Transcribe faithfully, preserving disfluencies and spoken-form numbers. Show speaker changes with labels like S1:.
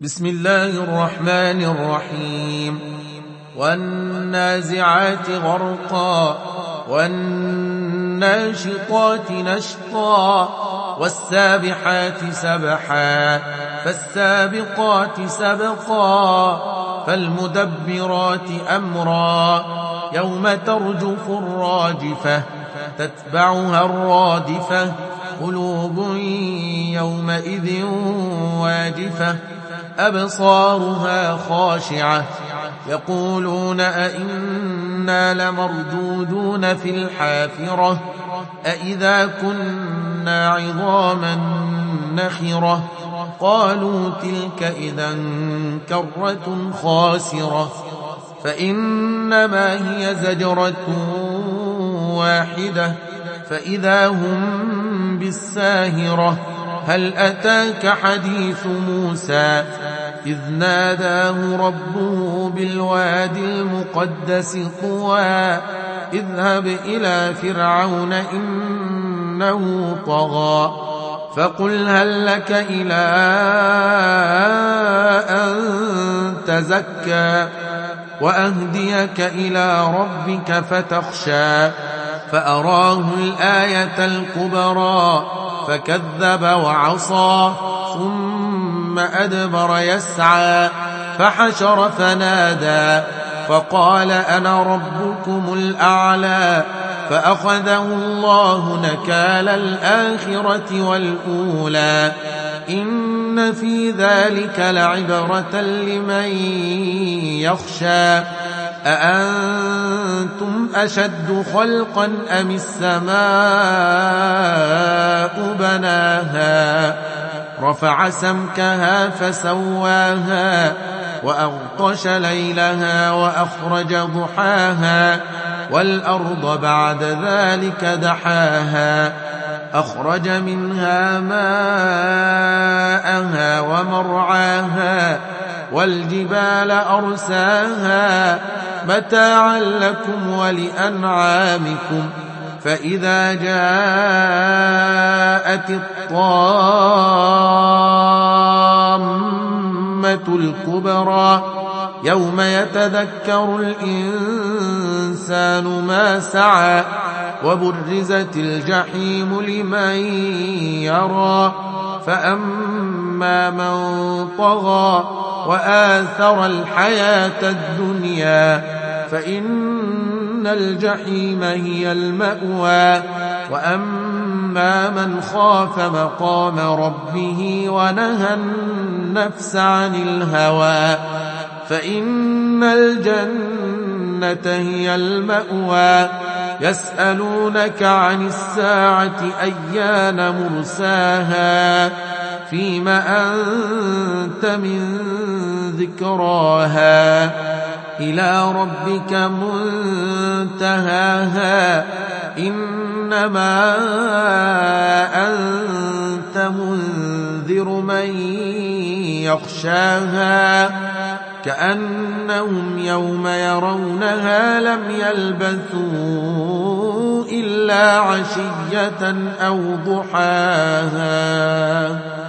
S1: بسم الله الرحمن الرحيم والنازعات غرقا والناشطات نشطا والسابحات سبحا فالسابقات سبقا فالمدبرات أمرا يوم ترجف الراجفة تتبعها الرادفة قلوب يومئذ واجفة أبصارها خاشعة يقولون أئنا لمردودون في الحافرة أئذا كنا عظاما نخرة قالوا تلك إذا كرة خاسرة فإنما هي زجرة واحدة فإذا هم بالساهرة هل أتاك حديث موسى إذ ناداه ربه بالوادي المقدس طوى اذهب إلى فرعون إنه طغى فقل هل لك إلى أن تزكى وأهديك إلى ربك فتخشى فأراه الآية الكبرى فكذب وعصى ثم أدبر يسعى فحشر فنادى فقال أنا ربكم الأعلى فأخذه الله نكال الآخرة والأولى إن في ذلك لعبرة لمن يخشى أأنتم أشد خلقا أم السماء بناها رفع سمكها فسواها وأغطش ليلها وأخرج ضحاها والأرض بعد ذلك دحاها أخرج منها ماءها ومرعاها والجبال أرساها متاعا لكم ولأنعامكم فإذا جاءت الطامة الكبرى يوم يتذكر الإنسان ما سعى وبرزت الجحيم لمن يرى فأما من طغى وآثر الحياة الدنيا فإن الجحيم هي المأوى وأما من خاف مقام ربه ونهى النفس عن الهوى فإن الجنة هي المأوى يسألونك عن الساعة أيان مرساها فيم أنت من ذكراها إلى ربك منتهاها إنما أنت منذر من يخشاها كأنهم يوم يرونها لم يلبثوا إلا عشية أو ضحاها.